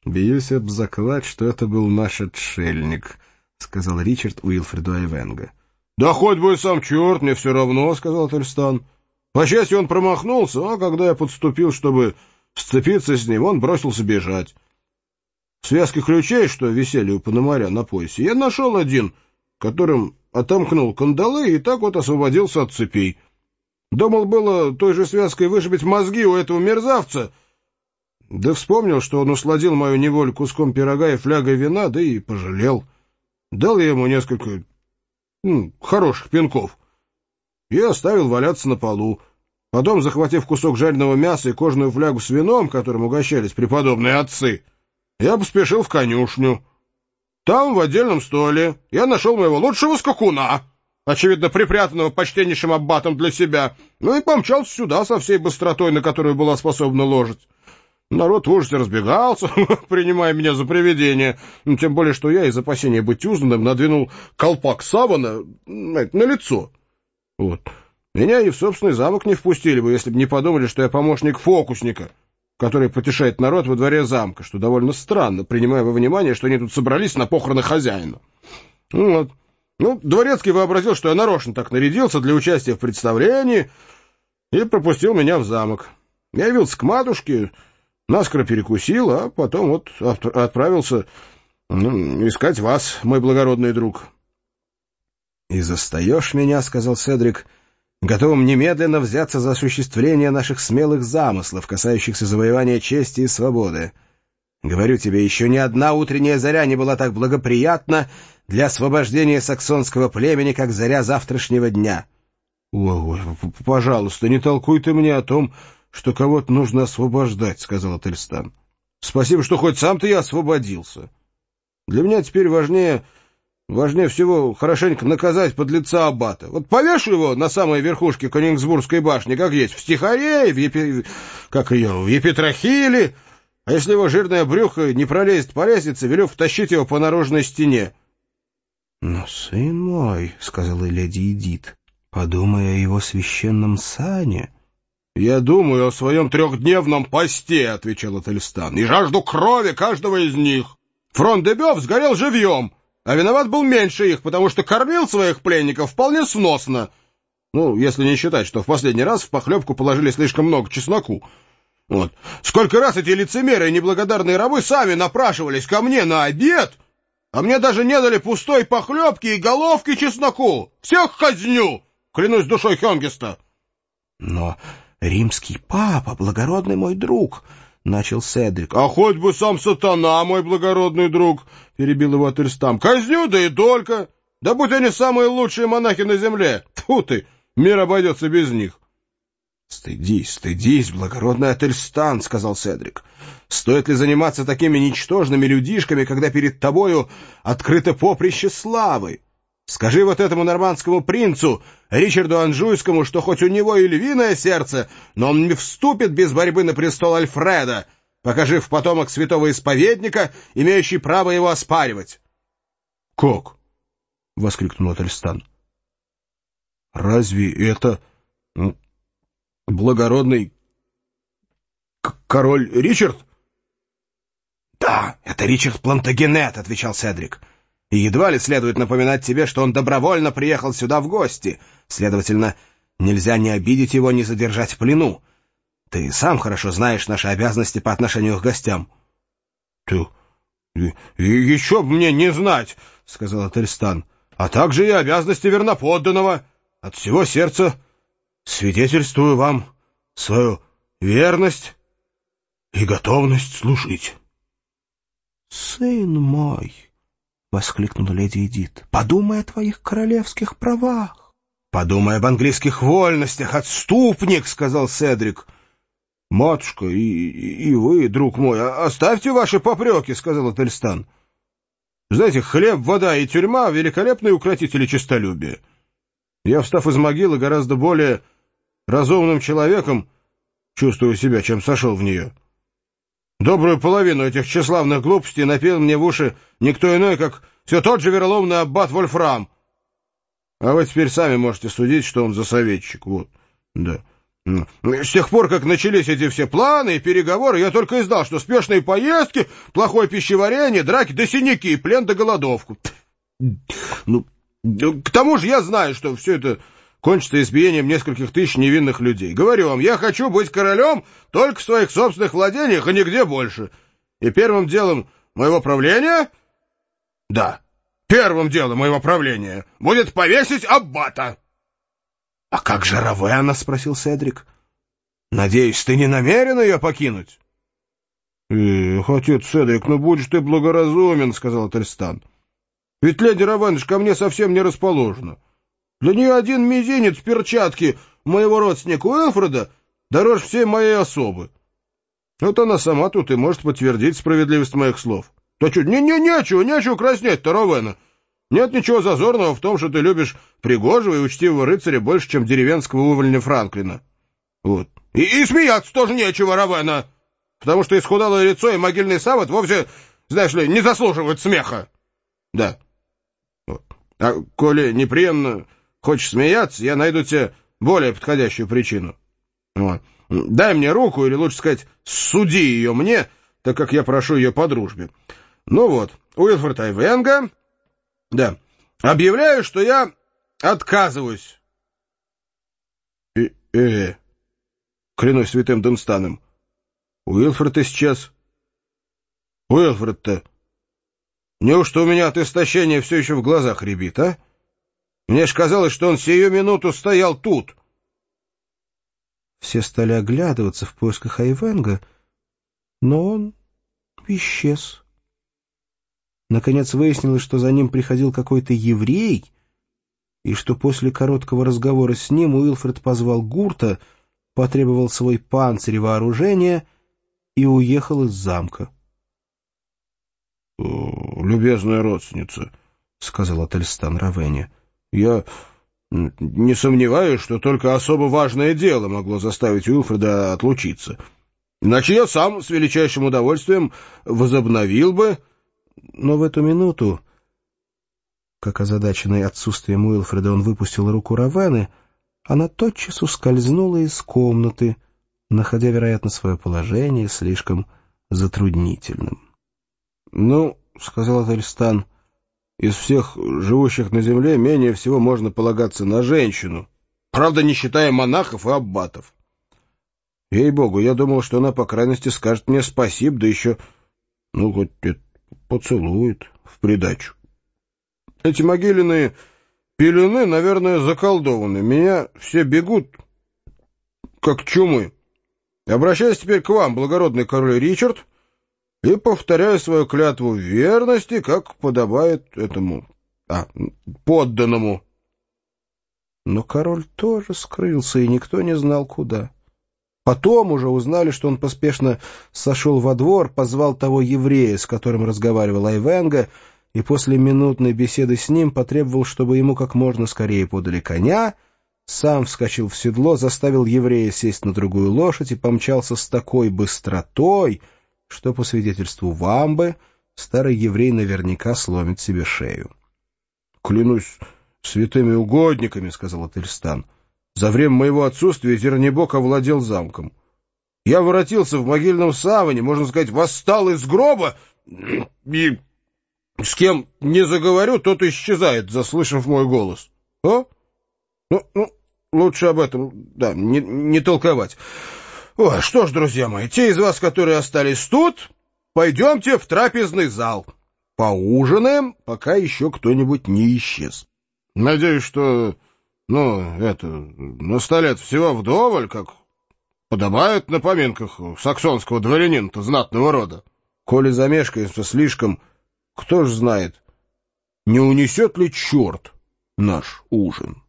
«Бьюсь об заклад, что это был наш отшельник», — сказал Ричард Уилфреду Айвенго. «Да хоть бы и сам черт, мне все равно», — сказал Ательстан. «По счастью, он промахнулся, а когда я подступил, чтобы сцепиться с ним, он бросился бежать. В связке ключей, что висели у Пономаря на поясе, я нашел один, которым отомкнул кандалы и так вот освободился от цепей. Думал было той же связкой вышибить мозги у этого мерзавца, да вспомнил, что он усладил мою неволю куском пирога и флягой вина, да и пожалел. Дал я ему несколько хороших пинков и оставил валяться на полу. Потом, захватив кусок жареного мяса и кожаную флягу с вином, которым угощались преподобные отцы, я поспешил в конюшню. Там, в отдельном столе, я нашел моего лучшего скакуна, очевидно, припрятанного почтеннейшим аббатом для себя, и помчался сюда со всей быстротой, на которую была способна лошадь. Народ в ужасе разбегался, принимая меня за привидение, тем более, что я из опасения быть узнанным надвинул колпак савана на лицо. Вот. Меня и в собственный замок не впустили бы, если бы не подумали, что я помощник фокусника, который потешает народ во дворе замка, что довольно странно, принимая во внимание, что они тут собрались на похороны хозяина. Вот. Дворецкий вообразил, что я нарочно так нарядился для участия в представлении, и пропустил меня в замок. Я явился к матушке, наскоро перекусил, а потом вот отправился искать вас, мой благородный друг. — И застаешь меня, — сказал Седрик, — готовым немедленно взяться за осуществление наших смелых замыслов, касающихся завоевания чести и свободы. Говорю тебе, еще ни одна утренняя заря не была так благоприятна для освобождения саксонского племени, как заря завтрашнего дня. — Ой, пожалуйста, не толкуй ты мне о том, что кого-то нужно освобождать, — сказал Ательстан. — Спасибо, что хоть сам-то я освободился. Для меня теперь важнее всего хорошенько наказать подлеца аббата. Вот повешу его на самой верхушке Кёнигсбургской башни, как есть, в Стихаре, в Епитрахиле, а если его жирное брюхо не пролезет по лестнице, велю втащить его по наружной стене. — Но, сын мой, — сказала леди Эдит, — подумай о его священном сане. — Я думаю о своем 3-дневном посте, — отвечал Ательстан, — и жажду крови каждого из них. Фрон-де-Бёв сгорел живьем, а виноват был меньше их, потому что кормил своих пленников вполне сносно. Если не считать, что в последний раз в похлебку положили слишком много чесноку. Вот. Сколько раз эти лицемеры и неблагодарные рабы сами напрашивались ко мне на обед, а мне даже не дали пустой похлебки и головки чесноку. Всех казню, клянусь душой Хёнгиста. — Но римский папа, благородный мой друг, — начал Седрик. — А хоть бы сам сатана, мой благородный друг, — перебил его Ательстан. — Казню, да и только. Да будь они самые лучшие монахи на земле. Тьфу ты, мир обойдется без них. — Стыдись, благородный Ательстан, — сказал Седрик. — Стоит ли заниматься такими ничтожными людишками, когда перед тобою открыто поприще славы? Скажи вот этому нормандскому принцу, Ричарду Анжуйскому, что хоть у него и львиное сердце, но он не вступит без борьбы на престол Альфреда, пока жив потомок святого исповедника, имеющий право его оспаривать. — Как? — воскликнул Ательстан. — Разве это благородный король Ричард? — Да, это Ричард Плантагенет, — отвечал Седрик. — И едва ли следует напоминать тебе, что он добровольно приехал сюда в гости. Следовательно, нельзя ни обидеть его, ни задержать в плену. Ты сам хорошо знаешь наши обязанности по отношению к гостям. — Ты еще б мне не знать, — сказал Ательстан, — а также и обязанности верноподданного. От всего сердца свидетельствую вам свою верность и готовность служить. — Сын мой, — воскликнула леди Эдит, — подумай о твоих королевских правах. — Подумай об английских вольностях, отступник, — сказал Седрик. — Матушка, и вы, друг мой, оставьте ваши попреки, — сказал Ательстан. — Знаете, хлеб, вода и тюрьма — великолепные укротители честолюбия. Я, встав из могилы, гораздо более разумным человеком чувствую себя, чем сошел в нее. Добрую половину этих тщеславных глупостей напел мне в уши никто иной, как все тот же вероломный аббат Вольфрам. А вы теперь сами можете судить, что он за советчик. Вот, да. С тех пор, как начались эти все планы и переговоры, я только и знал, что спешные поездки, плохое пищеварение, драки да синяки, плен да голодовку. Ну, к тому же я знаю, что все это кончится избиением нескольких тысяч невинных людей. Говорю вам, я хочу быть королем только в своих собственных владениях, и нигде больше. И первым делом моего правления... Да, первым делом моего правления будет повесить аббата. — А как же Равенна? — спросил Седрик. — Надеюсь, ты не намерен ее покинуть? — отец Седрик, ну будь ты благоразумен, — сказал Ательстан. — Ведь леди Равенна ко мне совсем не расположена. Для нее один мизинец перчатки моего родственника Уилфреда дороже всей моей особы. Вот она сама тут и может подтвердить справедливость моих слов. Да что, нечего краснеть-то, Равенна. Нет ничего зазорного в том, что ты любишь пригожего и учтивого рыцаря больше, чем деревенского увольня Франклина. Вот. И смеяться тоже нечего, Равенна, потому что исхудалое лицо и могильный савод вовсе, знаешь ли, не заслуживают смеха. Да. Вот. А коли непременно хочешь смеяться, я найду тебе более подходящую причину. Вот. Дай мне руку, или лучше сказать, суди ее мне, так как я прошу ее по дружбе. Ну вот, Уилфред Айвенго... Да, объявляю, что я отказываюсь. Клянусь святым Дунстаном. Уилфред исчез. Уилфред-то... Неужто у меня от истощения все еще в глазах рябит, а? Мне ж казалось, что он сию минуту стоял тут. Все стали оглядываться в поисках Айвенго, но он исчез. Наконец выяснилось, что за ним приходил какой-то еврей, и что после короткого разговора с ним Уилфред позвал гурта, потребовал свой панцирь и вооружение и уехал из замка. — Любезная родственница, — сказал Ательстан Равенне, — я не сомневаюсь, что только особо важное дело могло заставить Уилфреда отлучиться. Иначе я сам с величайшим удовольствием возобновил бы... Но в эту минуту, как озадаченный отсутствием Уилфреда, он выпустил руку Равенны, она тотчас ускользнула из комнаты, находя, вероятно, свое положение слишком затруднительным. — Ну, — сказал Ательстан, — из всех живущих на земле менее всего можно полагаться на женщину, правда, не считая монахов и аббатов. Ей-богу, я думал, что она, по крайности, скажет мне спасибо, да еще, ну, хоть поцелует в придачу. Эти могильные пелены, наверное, заколдованы. Меня все бегут, как чумы. Обращаюсь теперь к вам, благородный король Ричард, и повторяю свою клятву верности, как подобает этому подданному. Но король тоже скрылся, и никто не знал, куда. Потом уже узнали, что он поспешно сошел во двор, позвал того еврея, с которым разговаривал Айвенго, и после минутной беседы с ним потребовал, чтобы ему как можно скорее подали коня, сам вскочил в седло, заставил еврея сесть на другую лошадь и помчался с такой быстротой, что, по свидетельству Вамбы, старый еврей наверняка сломит себе шею. — Клянусь святыми угодниками, — сказал Ательстан, — за время моего отсутствия Зернебок овладел замком. Я воротился в могильном саване, можно сказать, восстал из гроба, и с кем не заговорю, тот исчезает, заслышав мой голос. Ну, лучше об этом, да, не толковать. Ой, что ж, друзья мои, те из вас, которые остались тут, пойдемте в трапезный зал. Поужинаем, пока еще кто-нибудь не исчез. Надеюсь, что... на столе всего вдоволь, как подобает на поминках саксонского дворянина-то знатного рода. Коли замешкаемся слишком, кто ж знает, не унесет ли черт наш ужин?